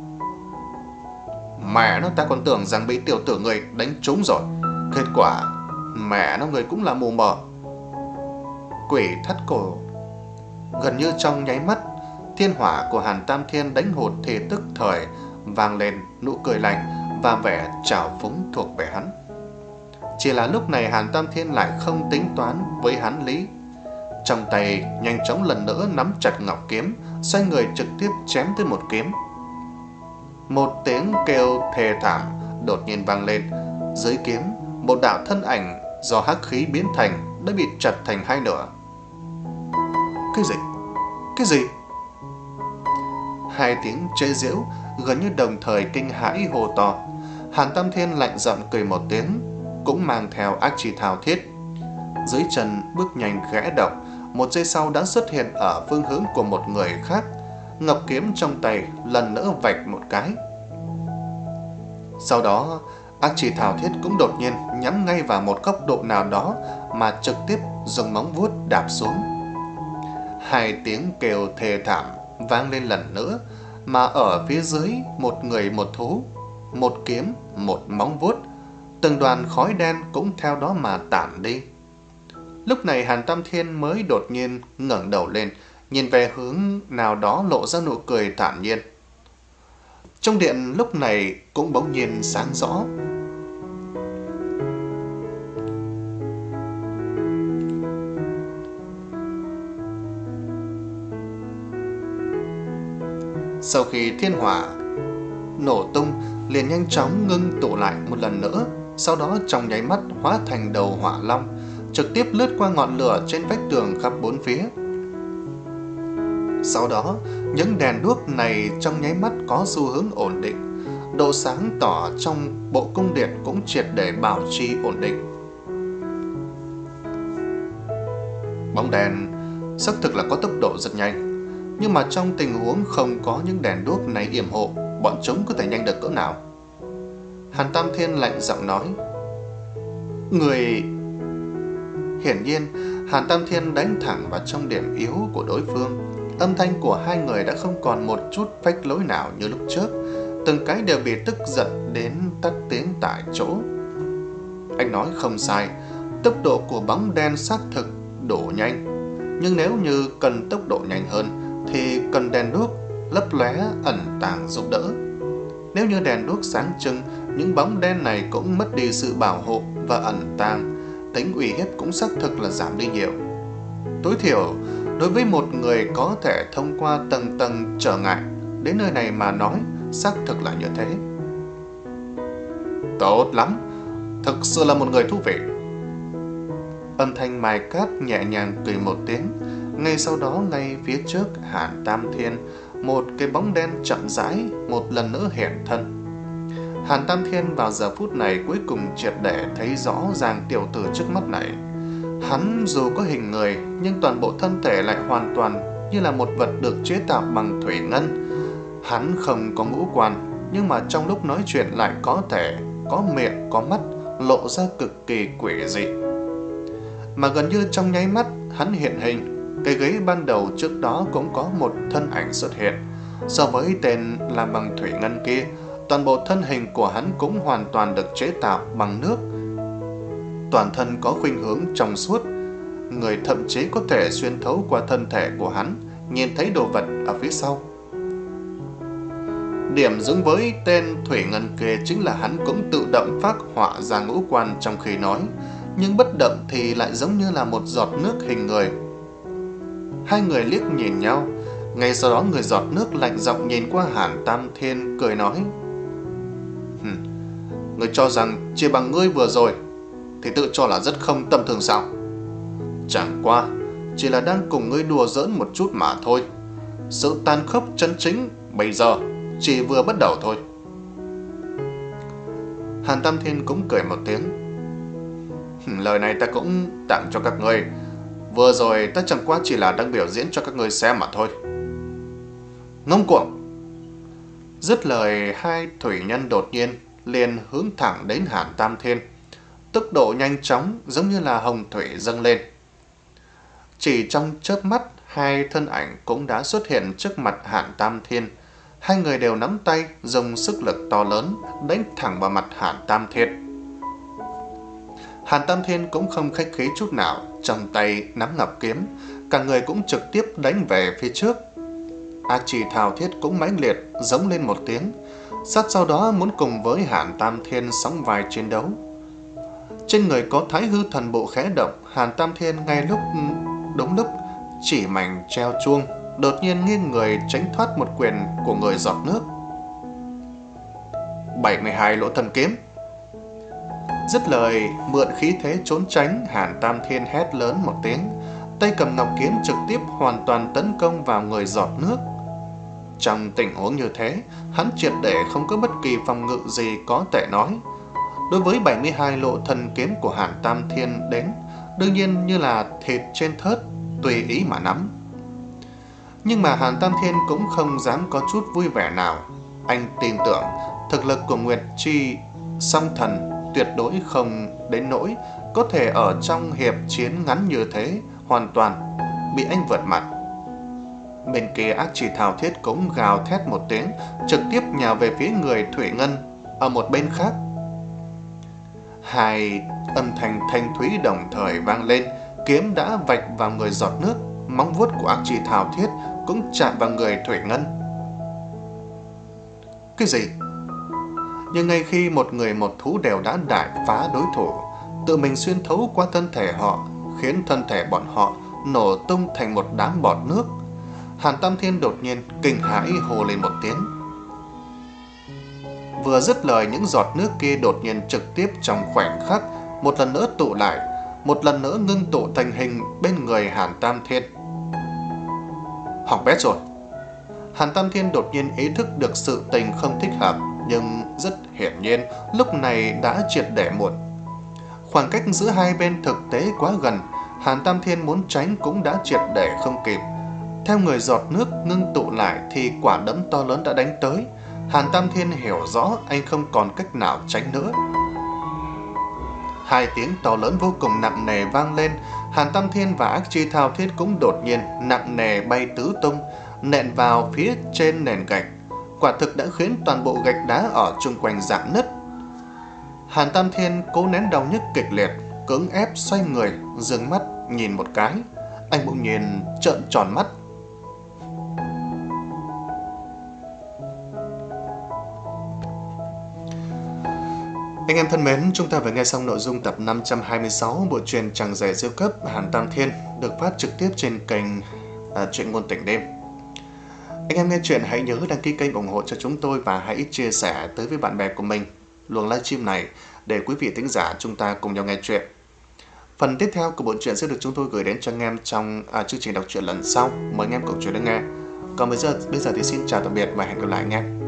Mẹ nó, ta còn tưởng rằng bị tiểu tử người đánh trúng rồi, kết quả mẹ nó người cũng là mù mờ. Quỷ thắt cổ. Gần như trong nháy mắt, thiên hỏa của Hàn Tam Thiên đánh hụt thì tức thời vang lên nụ cười lạnh và vẻ trào phúng thuộc về hắn. Chỉ là lúc này Hàn Tam Thiên lại không tính toán với hắn lý. Trong tay nhanh chóng lần nữa nắm chặt ngọc kiếm, xoay người trực tiếp chém tới một kiếm. Một tiếng kêu thê thảm đột nhiên vang lên. Dưới kiếm, một đạo thân ảnh do hắc khí biến thành đã bị chặt thành hai nửa. Cái gì? Cái gì? Hai tiếng chế giễu gần như đồng thời kinh hãi hô to. Hàn Tam Thiên lạnh giọng cười một tiếng, cũng mang theo ác chi thao thiết. Dưới chân bước nhanh khẽ động, một giây sau đã xuất hiện ở phương hướng của một người khác. Ngọc kiếm trong tay lần nữa vạch một cái. Sau đó, ác chi thao thiết cũng đột nhiên nhắm ngay vào một góc độ nào đó mà trực tiếp dùng móng vuốt đạp xuống. Hai tiếng kêu thê thảm vang lên lần nữa, mà ở phía dưới một người một thú, một kiếm, một móng vuốt, từng đoàn khói đen cũng theo đó mà tản đi. Lúc này Hàn Tam Thiên mới đột nhiên ngẩng đầu lên, nhìn về hướng nào đó lộ ra nụ cười thản nhiên. Trong điện lúc này cũng bỗng nhiên sáng rõ. Sau khi thiên hỏa nổ tung, liền nhanh chóng ngưng tụ lại một lần nữa, sau đó trong nháy mắt hóa thành đầu hỏa long, trực tiếp lướt qua ngọn lửa trên vách tường khắp bốn phía. Sau đó, những đèn đuốc này trong nháy mắt có xu hướng ổn định, độ sáng tỏ trong bộ cung điện cũng triệt để bảo trì ổn định. Bóng đèn xác thực là có tốc độ rất nhanh, nhưng mà trong tình huống không có những đèn đuốc này yểm hộ, bọn chúng có thể nhanh được cỡ nào? Hàn Tam Thiên lạnh giọng nói. Người... Hiển nhiên, Hàn Tam Thiên đánh thẳng vào trong điểm yếu của đối phương. Âm thanh của hai người đã không còn một chút phách lối nào như lúc trước, từng cái đều bị tức giận đến tắt tiếng tại chỗ. Anh nói không sai, tốc độ của bóng đen xác thực đủ nhanh, nhưng nếu như cần tốc độ nhanh hơn thì cần đèn đuốc lấp lóe ẩn tàng giúp đỡ. Nếu như đèn đuốc sáng trưng, những bóng đen này cũng mất đi sự bảo hộ và ẩn tàng, tính uy hiếp cũng xác thực là giảm đi nhiều. Tối thiểu, đối với một người có thể thông qua tầng tầng trở ngại đến nơi này mà nói, xác thực là như thế. Tốt lắm, thực sự là một người thú vị. Âm thanh Mai Cát nhẹ nhàng cười một tiếng. Ngay sau đó, ngay phía trước Hàn Tam Thiên, một cái bóng đen chậm rãi một lần nữa hiện thân. Hàn Tam Thiên vào giờ phút này cuối cùng triệt để thấy rõ ràng tiểu tử trước mắt này. Hắn dù có hình người nhưng toàn bộ thân thể lại hoàn toàn như là một vật được chế tạo bằng thủy ngân. Hắn không có ngũ quan, nhưng mà trong lúc nói chuyện lại có thể có miệng, có mắt, lộ ra cực kỳ quỷ dị. Mà gần như trong nháy mắt hắn hiện hình, cái ghế ban đầu trước đó cũng có một thân ảnh xuất hiện. So với tên làm bằng thủy ngân kia, toàn bộ thân hình của hắn cũng hoàn toàn được chế tạo bằng nước. Toàn thân có khuynh hướng trong suốt, người thậm chí có thể xuyên thấu qua thân thể của hắn, nhìn thấy đồ vật ở phía sau. Điểm giống với tên thủy ngân kia chính là hắn cũng tự động phác họa ra ngũ quan trong khi nói, nhưng bất động thì lại giống như là một giọt nước hình người. Hai người liếc nhìn nhau, ngay sau đó người giọt nước lạnh giọng nhìn qua Hàn Tam Thiên cười nói: Hừm, người cho rằng chỉ bằng ngươi vừa rồi thì tự cho là rất không tầm thường sao? Chẳng qua chỉ là đang cùng ngươi đùa giỡn một chút mà thôi. Sự tàn khốc chân chính bây giờ chỉ vừa bắt đầu thôi. Hàn Tam Thiên cũng cười một tiếng: Lời này ta cũng tặng cho các ngươi. Vừa rồi ta chẳng qua chỉ là đang biểu diễn cho các ngươi xem mà thôi. Ngông cuồng! Dứt lời, hai thủy nhân đột nhiên liền hướng thẳng đến Hàn Tam Thiên. Tốc độ nhanh chóng giống như là hồng thủy dâng lên. Chỉ trong chớp mắt, hai thân ảnh cũng đã xuất hiện trước mặt Hàn Tam Thiên. Hai người đều nắm tay, dùng sức lực to lớn đánh thẳng vào mặt Hàn Tam Thiên. Hàn Tam Thiên cũng không khách khí chút nào, trong tay nắm ngọc kiếm, cả người cũng trực tiếp đánh về phía trước. Ác Trì Thao Thiết cũng mãnh liệt giống lên một tiếng, sát sau đó muốn cùng với Hàn Tam Thiên sóng vai chiến đấu. Trên người có Thái Hư Thần Bộ khẽ động, Hàn Tam Thiên ngay lúc đúng lúc chỉ mảnh treo chuông, đột nhiên nghiêng người tránh thoát một quyền của người giọt nước. bảy mươi hai lỗ thần kiếm! Dứt lời, mượn khí thế trốn tránh, Hàn Tam Thiên hét lớn một tiếng, tay cầm ngọc kiếm trực tiếp hoàn toàn tấn công vào người giọt nước. Trong tình huống như thế, hắn triệt để không có bất kỳ phòng ngự gì có thể nói. Đối với bảy mươi hai lộ thần kiếm của Hàn Tam Thiên đến, đương nhiên như là thịt trên thớt, tùy ý mà nắm. Nhưng mà Hàn Tam Thiên cũng không dám có chút vui vẻ nào. Anh tin tưởng thực lực của Nguyệt Chi Song Thần tuyệt đối không đến nỗi có thể ở trong hiệp chiến ngắn như thế hoàn toàn bị anh vượt mặt. Bên kia Ác Trì Thao Thiết cũng gào thét một tiếng, trực tiếp nhào về phía người Thủy Ngân ở một bên khác. Hai âm thanh thanh thúy đồng thời vang lên, kiếm đã vạch vào người giọt nước, móng vuốt của Ác Trì Thao Thiết cũng chạm vào người Thủy Ngân. Cái gì? Nhưng ngay khi một người một thú đều đã đại phá đối thủ, tự mình xuyên thấu qua thân thể họ, khiến thân thể bọn họ nổ tung thành một đám bọt nước, Hàn Tam Thiên đột nhiên kinh hãi hô lên một tiếng. Vừa dứt lời, những giọt nước kia đột nhiên trực tiếp trong khoảnh khắc một lần nữa tụ lại, một lần nữa ngưng tụ thành hình bên người Hàn Tam Thiên. Hỏng bét rồi! Hàn Tam Thiên đột nhiên ý thức được sự tình không thích hợp, nhưng rất hiển nhiên lúc này đã triệt để muộn. Khoảng cách giữa hai bên thực tế quá gần, Hàn Tam Thiên muốn tránh cũng đã triệt để không kịp. Theo người giọt nước ngưng tụ lại thì quả đấm to lớn đã đánh tới. Hàn Tam Thiên hiểu rõ anh không còn cách nào tránh nữa. Hai tiếng to lớn vô cùng nặng nề vang lên. Hàn Tam Thiên và Ác Chi Thao Thiết cũng đột nhiên nặng nề bay tứ tung, nện vào phía trên nền gạch. Quả thực đã khiến toàn bộ gạch đá ở chung quanh rạn nứt. Hàn Tam Thiên cố nén đau nhức kịch liệt, cưỡng ép xoay người, dừng mắt nhìn một cái. Anh bỗng nhiên trợn tròn mắt. Anh em thân mến, chúng ta vừa nghe xong nội dung tập năm trăm hai mươi sáu bộ truyện Chàng Rể Siêu Cấp Hàn Tam Thiên, được phát trực tiếp trên kênh à, Truyện Ngôn Tỉnh Đêm. Anh em nghe chuyện hãy nhớ đăng ký kênh ủng hộ cho chúng tôi và hãy chia sẻ tới với bạn bè của mình luồng livestream này để quý vị thính giả chúng ta cùng nhau nghe chuyện. Phần tiếp theo của bộ truyện sẽ được chúng tôi gửi đến cho anh em trong à, chương trình đọc truyện lần sau. Mời anh em cùng chuyện lắng nghe. Còn bây giờ, bây giờ thì xin chào tạm biệt và hẹn gặp lại anh em.